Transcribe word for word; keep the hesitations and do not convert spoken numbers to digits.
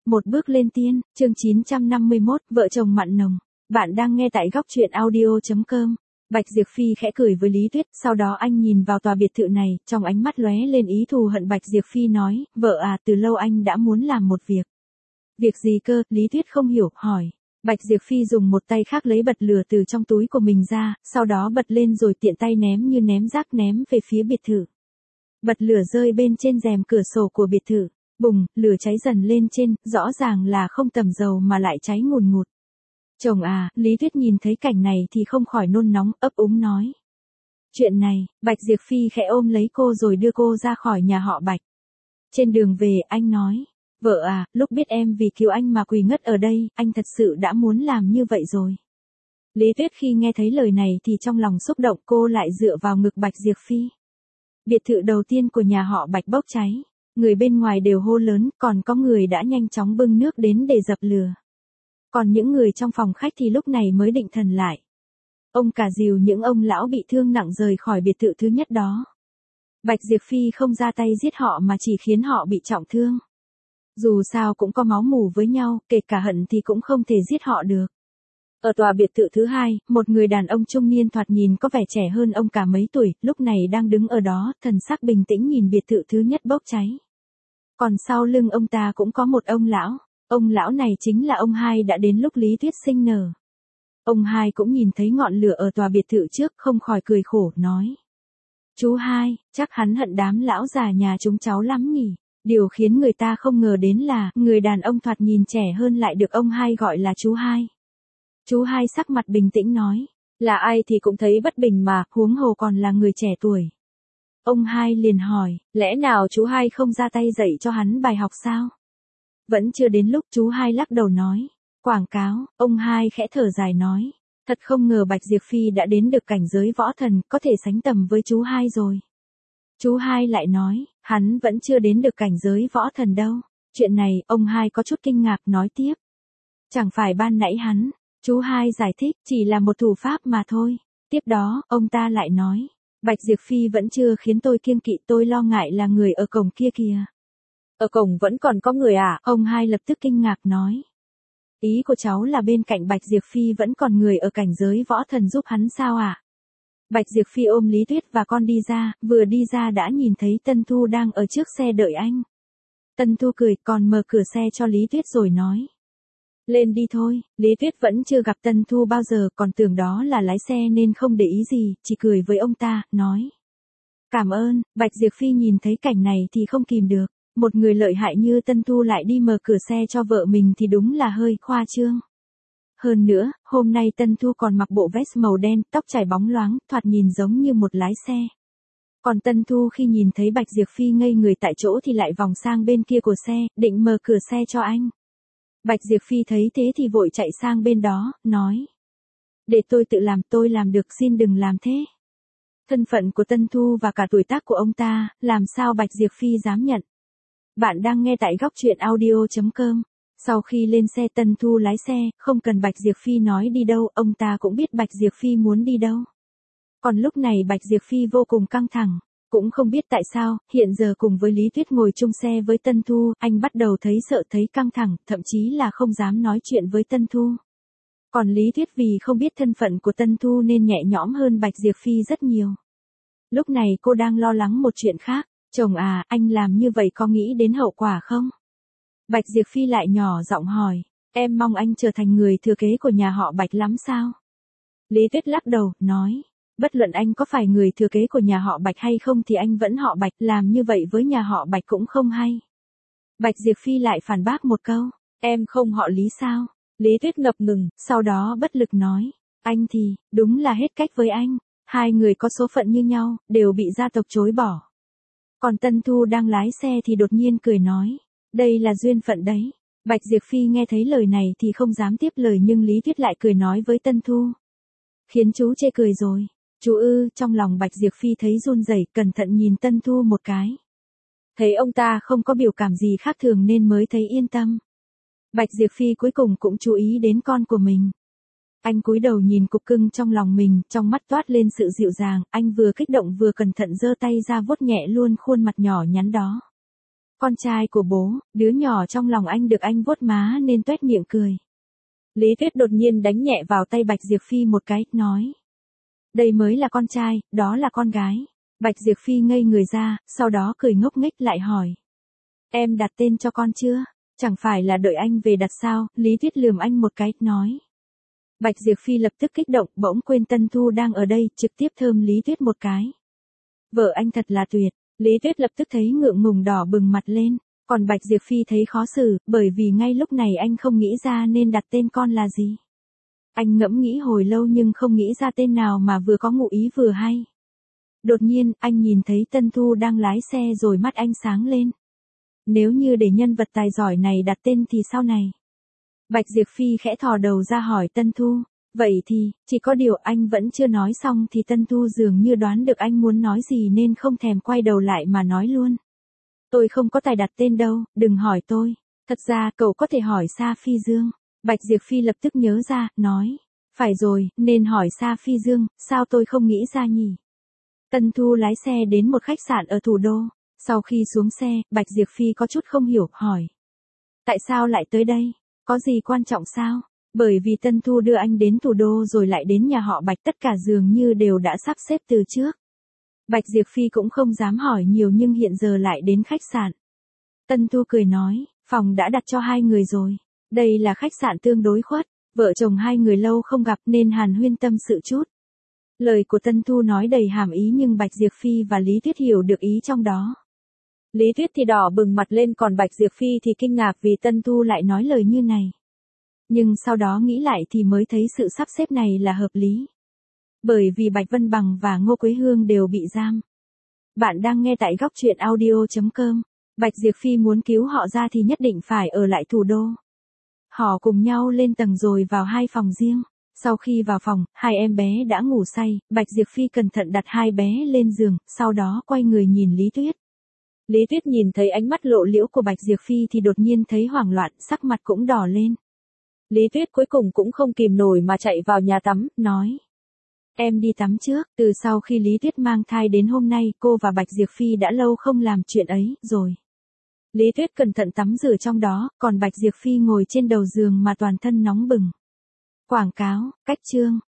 Một bước lên tiên, chương chín trăm năm mươi mốt, vợ chồng mặn nồng. Bạn đang nghe tại góc truyện audio chấm com. Bạch Diệp Phi khẽ cười với Lý Tuyết, sau đó anh nhìn vào tòa biệt thự này, trong ánh mắt lóe lên ý thù hận. Bạch Diệp Phi nói, vợ à, từ lâu anh đã muốn làm một việc. Việc gì cơ? Lý Tuyết không hiểu, hỏi. Bạch Diệp Phi dùng một tay khác lấy bật lửa từ trong túi của mình ra, sau đó bật lên rồi tiện tay ném như ném rác ném về phía biệt thự. Bật lửa rơi bên trên rèm cửa sổ của biệt thự. Bùng, lửa cháy dần lên trên, rõ ràng là không tầm dầu mà lại cháy ngùn ngụt. Chồng à, Lý Tuyết nhìn thấy cảnh này thì không khỏi nôn nóng, ấp úng nói. Chuyện này, Bạch Diệp Phi khẽ ôm lấy cô rồi đưa cô ra khỏi nhà họ Bạch. Trên đường về, anh nói. Vợ à, lúc biết em vì cứu anh mà quỳ ngất ở đây, anh thật sự đã muốn làm như vậy rồi. Lý Tuyết khi nghe thấy lời này thì trong lòng xúc động, cô lại dựa vào ngực Bạch Diệp Phi. Biệt thự đầu tiên của nhà họ Bạch bốc cháy. Người bên ngoài đều hô lớn, còn có người đã nhanh chóng bưng nước đến để dập lửa. Còn những người trong phòng khách thì lúc này mới định thần lại. Ông cả dìu những ông lão bị thương nặng rời khỏi biệt thự thứ nhất đó. Bạch Diệp Phi không ra tay giết họ mà chỉ khiến họ bị trọng thương. Dù sao cũng có máu mủ với nhau, kể cả hận thì cũng không thể giết họ được. Ở tòa biệt thự thứ hai, một người đàn ông trung niên thoạt nhìn có vẻ trẻ hơn ông cả mấy tuổi, lúc này đang đứng ở đó, thần sắc bình tĩnh nhìn biệt thự thứ nhất bốc cháy. Còn sau lưng ông ta cũng có một ông lão, ông lão này chính là ông hai đã đến lúc Lý Tuyết sinh nở. Ông hai cũng nhìn thấy ngọn lửa ở tòa biệt thự trước, không khỏi cười khổ, nói. Chú hai, chắc hắn hận đám lão già nhà chúng cháu lắm nhỉ. Điều khiến người ta không ngờ đến là, người đàn ông thoạt nhìn trẻ hơn lại được ông hai gọi là chú hai. Chú hai sắc mặt bình tĩnh nói, là ai thì cũng thấy bất bình mà, huống hồ còn là người trẻ tuổi. Ông hai liền hỏi, lẽ nào chú hai không ra tay dạy cho hắn bài học sao? Vẫn chưa đến lúc, chú hai lắc đầu nói. Quảng cáo, ông hai khẽ thở dài nói. Thật không ngờ Bạch Diệp Phi đã đến được cảnh giới võ thần, có thể sánh tầm với chú hai rồi. Chú hai lại nói, hắn vẫn chưa đến được cảnh giới võ thần đâu. Chuyện này, ông hai có chút kinh ngạc nói tiếp. Chẳng phải ban nãy hắn, chú hai giải thích, chỉ là một thủ pháp mà thôi. Tiếp đó, ông ta lại nói. Bạch Diệp Phi vẫn chưa khiến tôi kiêng kỵ, tôi lo ngại là người ở cổng kia kìa. Ở cổng vẫn còn có người à? Ông hai lập tức kinh ngạc nói. Ý của cháu là bên cạnh Bạch Diệp Phi vẫn còn người ở cảnh giới võ thần giúp hắn sao à? Bạch Diệp Phi ôm Lý Tuyết và con đi ra, vừa đi ra đã nhìn thấy Tân Thu đang ở trước xe đợi anh. Tân Thu cười, còn mở cửa xe cho Lý Tuyết rồi nói. Lên đi thôi. Lý Tuyết vẫn chưa gặp Tân Thu bao giờ, còn tưởng đó là lái xe nên không để ý gì, chỉ cười với ông ta, nói. Cảm ơn. Bạch Diệp Phi nhìn thấy cảnh này thì không kìm được. Một người lợi hại như Tân Thu lại đi mở cửa xe cho vợ mình thì đúng là hơi khoa trương. Hơn nữa, hôm nay Tân Thu còn mặc bộ vest màu đen, tóc chải bóng loáng, thoạt nhìn giống như một lái xe. Còn Tân Thu khi nhìn thấy Bạch Diệp Phi ngây người tại chỗ thì lại vòng sang bên kia của xe, định mở cửa xe cho anh. Bạch Diệp Phi thấy thế thì vội chạy sang bên đó, nói. Để tôi tự làm, tôi làm được, xin đừng làm thế. Thân phận của Tân Thu và cả tuổi tác của ông ta, làm sao Bạch Diệp Phi dám nhận. Bạn đang nghe tại góc truyện audio chấm com. Sau khi lên xe Tân Thu lái xe, không cần Bạch Diệp Phi nói đi đâu, ông ta cũng biết Bạch Diệp Phi muốn đi đâu. Còn lúc này Bạch Diệp Phi vô cùng căng thẳng. Cũng không biết tại sao, hiện giờ cùng với Lý Tuyết ngồi chung xe với Tân Thu, anh bắt đầu thấy sợ thấy căng thẳng, thậm chí là không dám nói chuyện với Tân Thu. Còn Lý Tuyết vì không biết thân phận của Tân Thu nên nhẹ nhõm hơn Bạch Diệp Phi rất nhiều. Lúc này cô đang lo lắng một chuyện khác. Chồng à, anh làm như vậy có nghĩ đến hậu quả không? Bạch Diệp Phi lại nhỏ giọng hỏi, em mong anh trở thành người thừa kế của nhà họ Bạch lắm sao? Lý Tuyết lắc đầu, nói, bất luận anh có phải người thừa kế của nhà họ Bạch hay không thì anh vẫn họ Bạch, làm như vậy với nhà họ Bạch cũng không hay. Bạch Diệp Phi lại phản bác một câu, em không họ Lý sao? Lý Tuyết ngập ngừng, sau đó bất lực nói, anh thì, đúng là hết cách với anh, hai người có số phận như nhau, đều bị gia tộc chối bỏ. Còn Tân Thu đang lái xe thì đột nhiên cười nói, đây là duyên phận đấy. Bạch Diệp Phi nghe thấy lời này thì không dám tiếp lời nhưng Lý Tuyết lại cười nói với Tân Thu. Khiến chú chê cười rồi. Chú ư, trong lòng Bạch Diệp Phi thấy run rẩy, cẩn thận nhìn Tân Thu một cái. Thấy ông ta không có biểu cảm gì khác thường nên mới thấy yên tâm. Bạch Diệp Phi cuối cùng cũng chú ý đến con của mình. Anh cúi đầu nhìn cục cưng trong lòng mình, trong mắt toát lên sự dịu dàng, anh vừa kích động vừa cẩn thận giơ tay ra vuốt nhẹ luôn khuôn mặt nhỏ nhắn đó. Con trai của bố, đứa nhỏ trong lòng anh được anh vuốt má nên tuét miệng cười. Lý Tuyết đột nhiên đánh nhẹ vào tay Bạch Diệp Phi một cái, nói. Đây mới là con trai, đó là con gái. Bạch Diệp Phi ngây người ra, sau đó cười ngốc nghếch lại hỏi. Em đặt tên cho con chưa? Chẳng phải là đợi anh về đặt sao? Lý Tuyết lườm anh một cái, nói. Bạch Diệp Phi lập tức kích động, bỗng quên Tân Thu đang ở đây, trực tiếp thơm Lý Tuyết một cái. Vợ anh thật là tuyệt. Lý Tuyết lập tức thấy ngượng ngùng đỏ bừng mặt lên. Còn Bạch Diệp Phi thấy khó xử, bởi vì ngay lúc này anh không nghĩ ra nên đặt tên con là gì. Anh ngẫm nghĩ hồi lâu nhưng không nghĩ ra tên nào mà vừa có ngụ ý vừa hay. Đột nhiên, anh nhìn thấy Tân Thu đang lái xe rồi mắt anh sáng lên. Nếu như để nhân vật tài giỏi này đặt tên thì sau này. Bạch Diệp Phi khẽ thò đầu ra hỏi Tân Thu. Vậy thì, chỉ có điều anh vẫn chưa nói xong thì Tân Thu dường như đoán được anh muốn nói gì nên không thèm quay đầu lại mà nói luôn. Tôi không có tài đặt tên đâu, đừng hỏi tôi. Thật ra cậu có thể hỏi Sa Phi Dương. Bạch Diệp Phi lập tức nhớ ra, nói. Phải rồi, nên hỏi Sa Phi Dương, sao tôi không nghĩ ra nhỉ? Tân Thu lái xe đến một khách sạn ở thủ đô. Sau khi xuống xe, Bạch Diệp Phi có chút không hiểu, hỏi. Tại sao lại tới đây? Có gì quan trọng sao? Bởi vì Tân Thu đưa anh đến thủ đô rồi lại đến nhà họ Bạch, tất cả dường như đều đã sắp xếp từ trước. Bạch Diệp Phi cũng không dám hỏi nhiều nhưng hiện giờ lại đến khách sạn. Tân Thu cười nói, phòng đã đặt cho hai người rồi. Đây là khách sạn tương đối khuất, vợ chồng hai người lâu không gặp nên hàn huyên tâm sự chút. Lời của Tân Thu nói đầy hàm ý nhưng Bạch Diệp Phi và Lý Tuyết hiểu được ý trong đó. Lý Tuyết thì đỏ bừng mặt lên còn Bạch Diệp Phi thì kinh ngạc vì Tân Thu lại nói lời như này. Nhưng sau đó nghĩ lại thì mới thấy sự sắp xếp này là hợp lý. Bởi vì Bạch Vân Bằng và Ngô Quế Hương đều bị giam. Bạn đang nghe tại góc truyện audio chấm com. Bạch Diệp Phi muốn cứu họ ra thì nhất định phải ở lại thủ đô. Họ cùng nhau lên tầng rồi vào hai phòng riêng. Sau khi vào phòng, hai em bé đã ngủ say, Bạch Diệp Phi cẩn thận đặt hai bé lên giường, sau đó quay người nhìn Lý Tuyết. Lý Tuyết nhìn thấy ánh mắt lộ liễu của Bạch Diệp Phi thì đột nhiên thấy hoảng loạn, sắc mặt cũng đỏ lên. Lý Tuyết cuối cùng cũng không kìm nổi mà chạy vào nhà tắm, nói. Em đi tắm trước, từ sau khi Lý Tuyết mang thai đến hôm nay cô và Bạch Diệp Phi đã lâu không làm chuyện ấy, rồi. Lý Tuyết cẩn thận tắm rửa trong đó, còn Bạch Diệp Phi ngồi trên đầu giường mà toàn thân nóng bừng. Quảng cáo, cách chương.